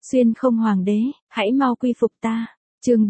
Xuyên không hoàng đế, hãy mau quy phục ta. Chương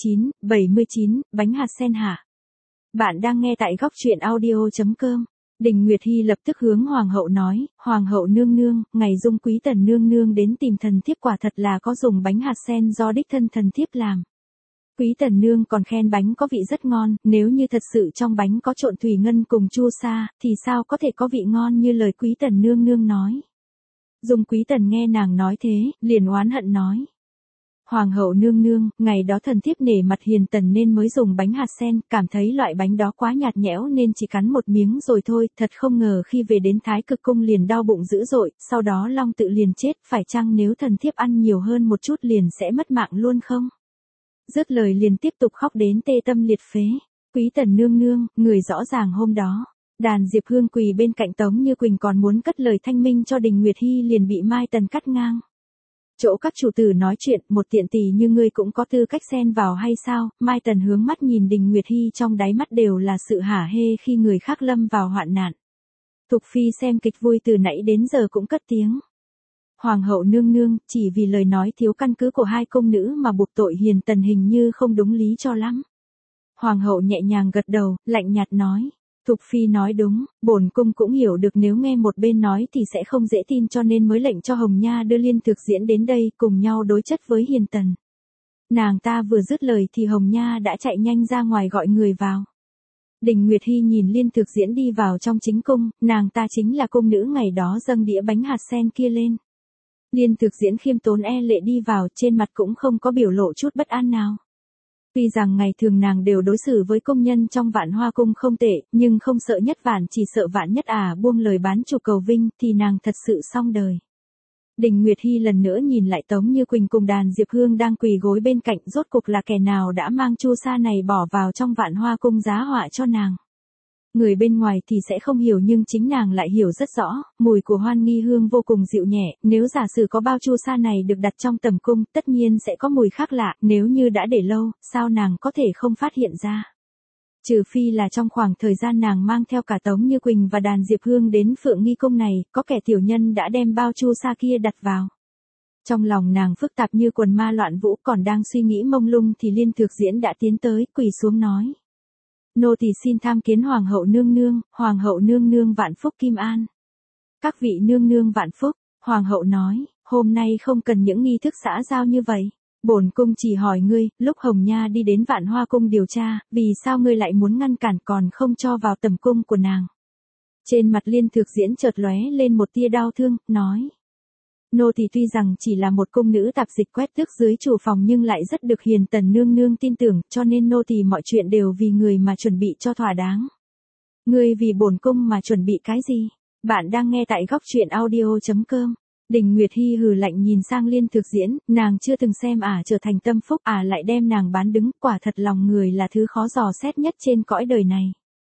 79, bánh hạt sen hả? Bạn đang nghe tại góc truyện audio.com. Đình Nguyệt Hi lập tức hướng hoàng hậu nói, hoàng hậu nương nương, ngày dung quý tần nương nương đến tìm thần thiếp quả thật là có dùng bánh hạt sen do đích thân thần thiếp làm. Quý tần nương còn khen bánh có vị rất ngon, nếu như thật sự trong bánh có trộn thủy ngân cùng chu sa, thì sao có thể có vị ngon như lời quý tần nương nương nói. Dung quý tần nghe nàng nói thế, liền oán hận nói. Hoàng hậu nương nương, ngày đó thần thiếp nể mặt hiền tần nên mới dùng bánh hạt sen, cảm thấy loại bánh đó quá nhạt nhẽo nên chỉ cắn một miếng rồi thôi, thật không ngờ khi về đến Thái Cực Cung liền đau bụng dữ dội, sau đó Long Tự liền chết, phải chăng nếu thần thiếp ăn nhiều hơn một chút liền sẽ mất mạng luôn không? Dứt lời liền tiếp tục khóc đến tê tâm liệt phế. Quý tần nương nương, người rõ ràng hôm đó, đàn Diệp Hương quỳ bên cạnh Tống Như Quỳnh còn muốn cất lời thanh minh cho Đình Nguyệt Hi liền bị Mai Tần cắt ngang. Chỗ các chủ tử nói chuyện, một tiện tỷ như ngươi cũng có tư cách xen vào hay sao? Mai Tần hướng mắt nhìn Đình Nguyệt Hi, trong đáy mắt đều là sự hả hê khi người khác lâm vào hoạn nạn. Thục Phi xem kịch vui từ nãy đến giờ cũng cất tiếng. Hoàng hậu nương nương, chỉ vì lời nói thiếu căn cứ của hai công nữ mà buộc tội hiền tần hình như không đúng lý cho lắm. Hoàng hậu nhẹ nhàng gật đầu, lạnh nhạt nói. Thục Phi nói đúng, bổn cung cũng hiểu được nếu nghe một bên nói thì sẽ không dễ tin cho nên mới lệnh cho Hồng Nha đưa Liên Thực Diễn đến đây cùng nhau đối chất với hiền tần. Nàng ta vừa dứt lời thì Hồng Nha đã chạy nhanh ra ngoài gọi người vào. Đình Nguyệt Hi nhìn Liên Thực Diễn đi vào trong chính cung, nàng ta chính là cung nữ ngày đó dâng đĩa bánh hạt sen kia lên. Liên Thực Diễn khiêm tốn e lệ đi vào, trên mặt cũng không có biểu lộ chút bất an nào. Tuy rằng ngày thường nàng đều đối xử với công nhân trong Vạn Hoa Cung không tệ, nhưng không sợ nhất vạn chỉ sợ vạn nhất buông lời bán chủ cầu vinh thì nàng thật sự xong đời. Đình Nguyệt Hi lần nữa nhìn lại Tống Như Quỳnh cùng đàn Diệp Hương đang quỳ gối bên cạnh, rốt cục là kẻ nào đã mang chu sa này bỏ vào trong Vạn Hoa Cung giá họa cho nàng. Người bên ngoài thì sẽ không hiểu nhưng chính nàng lại hiểu rất rõ, mùi của hoan nghi hương vô cùng dịu nhẹ, nếu giả sử có bao chu sa này được đặt trong tầm cung, tất nhiên sẽ có mùi khác lạ, nếu như đã để lâu, sao nàng có thể không phát hiện ra. Trừ phi là trong khoảng thời gian nàng mang theo cả Tống Như Quỳnh và đàn Diệp Hương đến Phượng Nghi Cung này, có kẻ tiểu nhân đã đem bao chu sa kia đặt vào. Trong lòng nàng phức tạp như quần ma loạn vũ, còn đang suy nghĩ mông lung thì Liên Thực Diễn đã tiến tới, quỳ xuống nói. Nô tỳ xin tham kiến hoàng hậu nương nương vạn phúc kim an. Các vị nương nương vạn phúc, hoàng hậu nói, hôm nay không cần những nghi thức xã giao như vậy. Bổn cung chỉ hỏi ngươi, lúc Hồng Nha đi đến Vạn Hoa Cung điều tra, vì sao ngươi lại muốn ngăn cản còn không cho vào tầm cung của nàng? Trên mặt Liên Thực Diễn chợt lóe lên một tia đau thương, nói. Nô tỳ tuy rằng chỉ là một cung nữ tạp dịch quét tước dưới chủ phòng nhưng lại rất được hiền tần nương nương tin tưởng, cho nên nô tỳ mọi chuyện đều vì người mà chuẩn bị cho thỏa đáng. Ngươi vì bổn cung mà chuẩn bị cái gì? Bạn đang nghe tại góc truyện audio.com. Đình Nguyệt Hi hừ lạnh nhìn sang Liên Thực Diễn, nàng chưa từng xem trở thành tâm phúc, lại đem nàng bán đứng, quả thật lòng người là thứ khó dò xét nhất trên cõi đời này.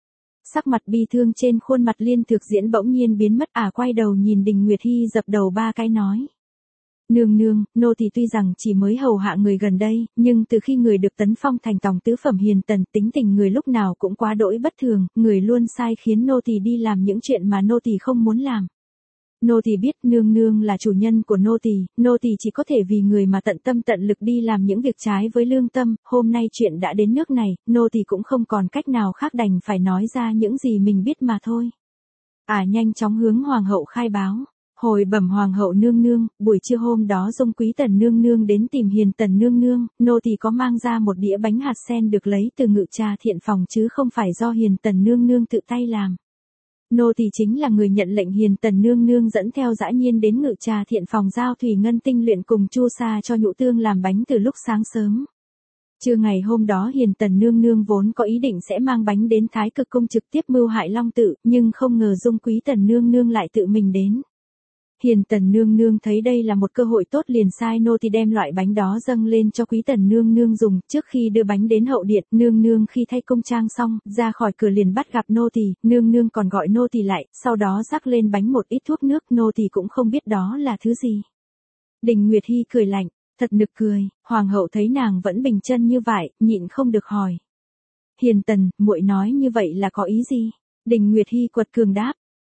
Sắc mặt bi thương trên khuôn mặt Liên Thực Diễn bỗng nhiên biến mất, quay đầu nhìn Đình Nguyệt Hi dập đầu ba cái nói. Nương nương, nô tỳ tuy rằng chỉ mới hầu hạ người gần đây, nhưng từ khi người được tấn phong thành tòng tứ phẩm hiền tần, tính tình người lúc nào cũng quá đỗi bất thường, người luôn sai khiến nô tỳ đi làm những chuyện mà nô tỳ không muốn làm. Nô tỳ biết nương nương là chủ nhân của nô tỳ chỉ có thể vì người mà tận tâm tận lực đi làm những việc trái với lương tâm, hôm nay chuyện đã đến nước này, nô tỳ cũng không còn cách nào khác đành phải nói ra những gì mình biết mà thôi. Nhanh chóng hướng hoàng hậu khai báo. Hồi bẩm hoàng hậu nương nương, buổi trưa hôm đó Dung quý tần nương nương đến tìm hiền tần nương nương, nô tỳ có mang ra một đĩa bánh hạt sen được lấy từ Ngự Trà Thiện Phòng chứ không phải do hiền tần nương nương tự tay làm. Nô tỳ chính là người nhận lệnh hiền tần nương nương dẫn theo Dã Nhiên đến Ngự Trà Thiện Phòng giao thủy ngân tinh luyện cùng chu sa cho Nhũ Tương làm bánh từ lúc sáng sớm. Trưa ngày hôm đó hiền tần nương nương vốn có ý định sẽ mang bánh đến Thái Cực Cung trực tiếp mưu hại Long Tự, nhưng không ngờ Dung quý tần nương nương lại tự mình đến. Hiền tần nương nương thấy đây là một cơ hội tốt liền sai nô tỳ đem loại bánh đó dâng lên cho quý tần nương nương dùng, trước khi đưa bánh đến hậu điện, nương nương khi thay công trang xong, ra khỏi cửa liền bắt gặp nô tỳ, nương nương còn gọi nô tỳ lại, sau đó rắc lên bánh một ít thuốc nước, nô tỳ cũng không biết đó là thứ gì. Đình Nguyệt Hi cười lạnh, thật nực cười, hoàng hậu thấy nàng vẫn bình chân như vậy, nhịn không được hỏi. Hiền tần, muội nói như vậy là có ý gì? Đình Nguyệt Hi quật cường đáp.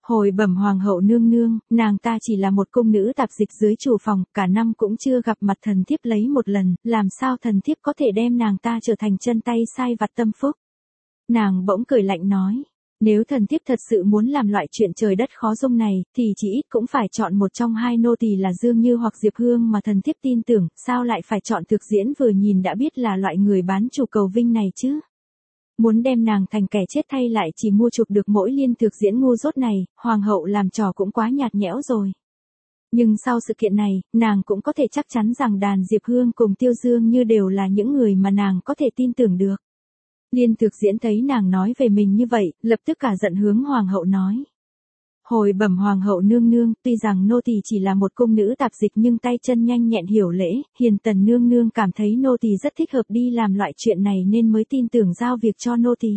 Hồi bẩm hoàng hậu nương nương, nàng ta chỉ là một cung nữ tạp dịch dưới chủ phòng, cả năm cũng chưa gặp mặt thần thiếp lấy một lần, làm sao thần thiếp có thể đem nàng ta trở thành chân tay sai vặt tâm phúc. Nàng bỗng cười lạnh nói, nếu thần thiếp thật sự muốn làm loại chuyện trời đất khó dung này, thì chỉ ít cũng phải chọn một trong hai nô tỳ là Dương Như hoặc Diệp Hương mà thần thiếp tin tưởng, sao lại phải chọn Thực Diễn vừa nhìn đã biết là loại người bán chủ cầu vinh này chứ. Muốn đem nàng thành kẻ chết thay lại chỉ mua chuộc được mỗi Liên Thực Diễn ngu dốt này, hoàng hậu làm trò cũng quá nhạt nhẽo rồi. Nhưng sau sự kiện này, nàng cũng có thể chắc chắn rằng đàn Diệp Hương cùng Tiêu Dương Như đều là những người mà nàng có thể tin tưởng được. Liên Thực Diễn thấy nàng nói về mình như vậy, lập tức cả giận hướng hoàng hậu nói. Hồi bẩm hoàng hậu nương nương, tuy rằng nô tỳ chỉ là một cung nữ tạp dịch nhưng tay chân nhanh nhẹn hiểu lễ, Hiền Tần nương nương cảm thấy nô tỳ rất thích hợp đi làm loại chuyện này nên mới tin tưởng giao việc cho nô tỳ.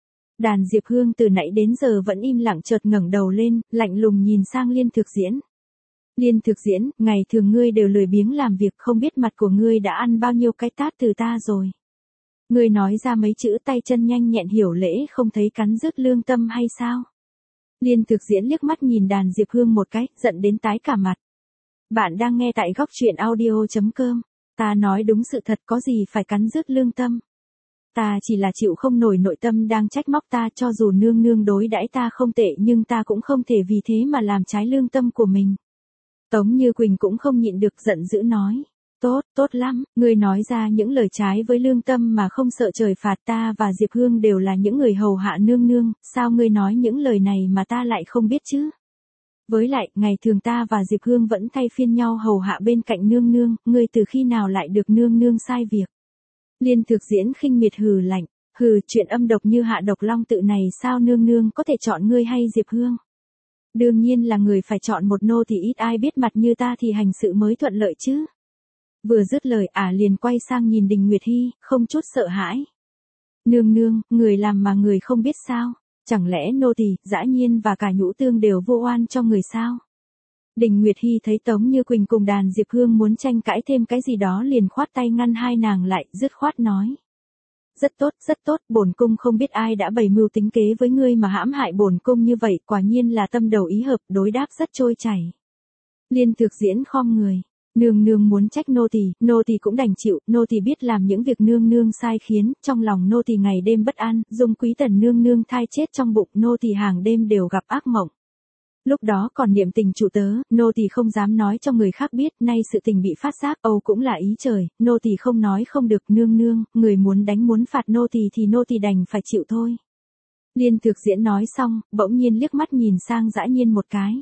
Đàn Diệp Hương từ nãy đến giờ vẫn im lặng, chợt ngẩng đầu lên, lạnh lùng nhìn sang Liên Thực Diễn. Liên Thực Diễn, ngày thường ngươi đều lười biếng làm việc, không biết mặt của ngươi đã ăn bao nhiêu cái tát từ ta rồi. Ngươi nói ra mấy chữ tay chân nhanh nhẹn hiểu lễ không thấy cắn rứt lương tâm hay sao? Liên Thực Diễn liếc mắt nhìn đàn Diệp Hương một cái, giận đến tái cả mặt. Bạn đang nghe tại góc truyện audio.com. Ta nói đúng sự thật, có gì phải cắn rứt lương tâm. Ta chỉ là chịu không nổi nội tâm đang trách móc ta, cho dù nương nương đối đãi ta không tệ nhưng ta cũng không thể vì thế mà làm trái lương tâm của mình. Tống Như Quỳnh cũng không nhịn được giận dữ nói. Tốt lắm, ngươi nói ra những lời trái với lương tâm mà không sợ trời phạt, ta và Diệp Hương đều là những người hầu hạ nương nương, sao ngươi nói những lời này mà ta lại không biết chứ? Với lại, ngày thường ta và Diệp Hương vẫn thay phiên nhau hầu hạ bên cạnh nương nương, ngươi từ khi nào lại được nương nương sai việc? Liên Thực Diễn khinh miệt hừ lạnh, chuyện âm độc như hạ độc long tự này sao nương nương có thể chọn ngươi hay Diệp Hương? Đương nhiên là người phải chọn một nô thì ít ai biết mặt như ta thì hành sự mới thuận lợi chứ. Vừa dứt lời liền quay sang nhìn Đình Nguyệt Hi, không chút sợ hãi. Nương nương, người làm mà người không biết sao? Chẳng lẽ nô tỳ, Dã Nhiên và cả Nhũ Tương đều vô oan cho người sao? Đình Nguyệt Hi thấy Tống Như Quỳnh cùng đàn Diệp Hương muốn tranh cãi thêm cái gì đó liền khoát tay ngăn hai nàng lại, dứt khoát nói. Rất tốt, bổn cung không biết ai đã bày mưu tính kế với ngươi mà hãm hại bổn cung như vậy, quả nhiên là tâm đầu ý hợp, đối đáp rất trôi chảy. Liên Thực Diễn khom người. Nương nương muốn trách nô tỳ cũng đành chịu, nô tỳ biết làm những việc nương nương sai khiến, trong lòng nô tỳ ngày đêm bất an, Dung Quý Tần nương nương thai chết trong bụng, nô tỳ hàng đêm đều gặp ác mộng. Lúc đó còn niệm tình chủ tớ, nô tỳ không dám nói cho người khác biết, nay sự tình bị phát giác, cũng là ý trời, nô tỳ không nói không được, nương nương, người muốn đánh muốn phạt nô tỳ thì nô tỳ đành phải chịu thôi. Liên Thực Diễn nói xong, bỗng nhiên liếc mắt nhìn sang Dã Nhiên một cái.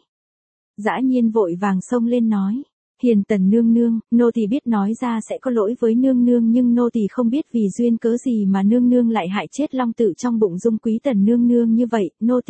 Dã Nhiên vội vàng xông lên nói. Hiền Tần nương nương, nô tỳ biết nói ra sẽ có lỗi với nương nương nhưng nô tỳ không biết vì duyên cớ gì mà nương nương lại hại chết long tự trong bụng Dung Quý Tần nương nương như vậy, nô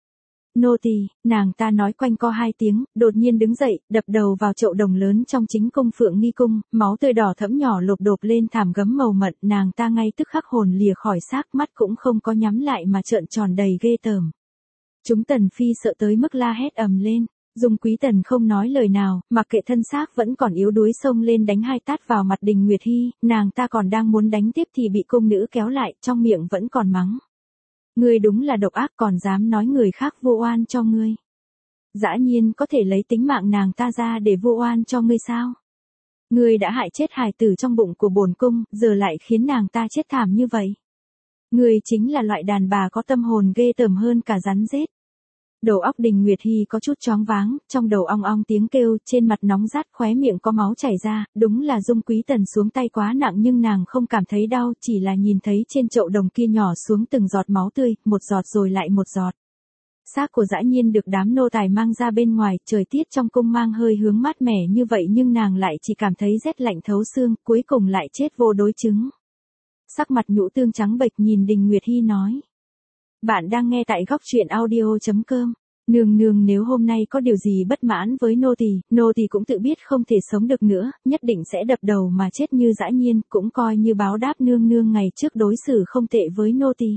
tỳ, nàng ta nói quanh co hai tiếng, đột nhiên đứng dậy, đập đầu vào chậu đồng lớn trong chính cung Phượng Nghi cung, máu tươi đỏ thẫm nhỏ lộp độp lên thảm gấm màu mận, nàng ta ngay tức khắc hồn lìa khỏi xác, mắt cũng không có nhắm lại mà trợn tròn đầy ghê tởm. Chúng Tần phi sợ tới mức la hét ầm lên. Dung Quý Tần không nói lời nào, mặc kệ thân xác vẫn còn yếu đuối xông lên đánh hai tát vào mặt Đình Nguyệt Hi, nàng ta còn đang muốn đánh tiếp thì bị cung nữ kéo lại, trong miệng vẫn còn mắng. Ngươi đúng là độc ác, còn dám nói người khác vô oan cho ngươi. Dã Nhiên có thể lấy tính mạng nàng ta ra để vô oan cho ngươi sao? Ngươi đã hại chết hài tử trong bụng của bổn cung, giờ lại khiến nàng ta chết thảm như vậy. Ngươi chính là loại đàn bà có tâm hồn ghê tởm hơn cả rắn rết. Đầu óc Đình Nguyệt Hi có chút choáng váng, trong đầu ong ong tiếng kêu, trên mặt nóng rát, khóe miệng có máu chảy ra, đúng là Dung Quý Tần xuống tay quá nặng nhưng nàng không cảm thấy đau, chỉ là nhìn thấy trên chậu đồng kia nhỏ xuống từng giọt máu tươi, một giọt rồi lại một giọt. Xác của Dã Nhiên được đám nô tài mang ra bên ngoài, trời tiết trong cung mang hơi hướng mát mẻ như vậy nhưng nàng lại chỉ cảm thấy rét lạnh thấu xương, cuối cùng lại chết vô đối chứng. Sắc mặt Nhũ Tương trắng bệch nhìn Đình Nguyệt Hi nói. Bạn đang nghe tại góc truyện audio.com. Nương nương, nếu hôm nay có điều gì bất mãn với nô tỳ cũng tự biết không thể sống được nữa, nhất định sẽ đập đầu mà chết như Dã Nhiên, cũng coi như báo đáp nương nương ngày trước đối xử không tệ với nô tỳ.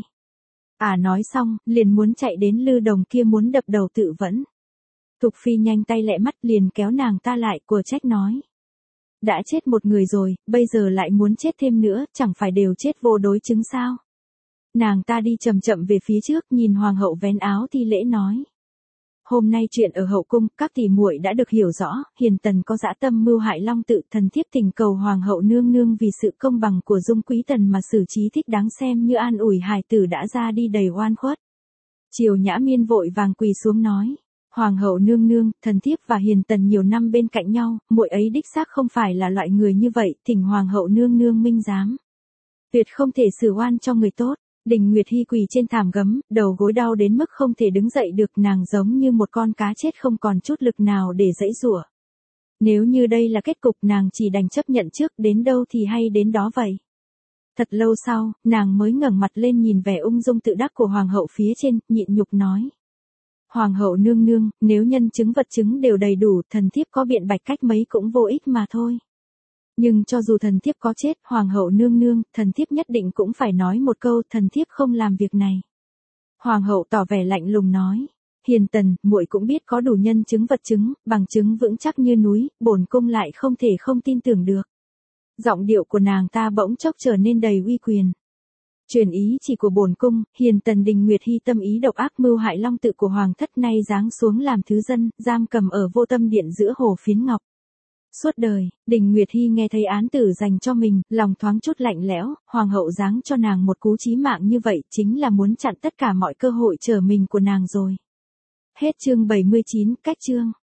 Nói xong, liền muốn chạy đến lư đồng kia muốn đập đầu tự vẫn. Thục Phi nhanh tay lẹ mắt liền kéo nàng ta lại, của trách nói. Đã chết một người rồi, bây giờ lại muốn chết thêm nữa, chẳng phải đều chết vô đối chứng sao? Nàng ta đi chậm chậm về phía trước, nhìn hoàng hậu vén áo thi lễ nói. Hôm nay chuyện ở hậu cung, các tỷ muội đã được hiểu rõ, Hiền Tần có dã tâm mưu hại Long Tự, thần thiếp thỉnh cầu hoàng hậu nương nương vì sự công bằng của Dung Quý Tần mà xử trí thích đáng, xem như an ủi hài tử đã ra đi đầy oan khuất. Triều Nhã Miên vội vàng quỳ xuống nói: Hoàng hậu nương nương, thần thiếp và Hiền Tần nhiều năm bên cạnh nhau, muội ấy đích xác không phải là loại người như vậy, thỉnh hoàng hậu nương nương minh giám. Tuyệt không thể xử oan cho người tốt. Đình Nguyệt Hi quỳ trên thảm gấm, đầu gối đau đến mức không thể đứng dậy được, nàng giống như một con cá chết không còn chút lực nào để giãy giụa. Nếu như đây là kết cục, nàng chỉ đành chấp nhận trước, đến đâu thì hay đến đó vậy. Thật lâu sau, nàng mới ngẩng mặt lên nhìn vẻ ung dung tự đắc của hoàng hậu phía trên, nhịn nhục nói: Hoàng hậu nương nương, nếu nhân chứng vật chứng đều đầy đủ, thần thiếp có biện bạch cách mấy cũng vô ích mà thôi. Nhưng cho dù thần thiếp có chết, hoàng hậu nương nương, thần thiếp nhất định cũng phải nói một câu, thần thiếp không làm việc này. Hoàng hậu tỏ vẻ lạnh lùng nói: Hiền Tần, muội cũng biết có đủ nhân chứng vật chứng, bằng chứng vững chắc như núi, bổn cung lại không thể không tin tưởng được. Giọng điệu của nàng ta bỗng chốc trở nên đầy uy quyền. Truyền ý chỉ của bổn cung, Hiền Tần Đình Nguyệt Hi tâm ý độc ác mưu hại Long Tự của hoàng thất, nay giáng xuống làm thứ dân, giam cầm ở Vô Tâm Điện giữa Hồ Phiến Ngọc. Suốt đời, Đình Nguyệt Hi nghe thấy án tử dành cho mình, lòng thoáng chút lạnh lẽo, hoàng hậu giáng cho nàng một cú chí mạng như vậy, chính là muốn chặn tất cả mọi cơ hội trở mình của nàng rồi. Hết chương 79, cách chương.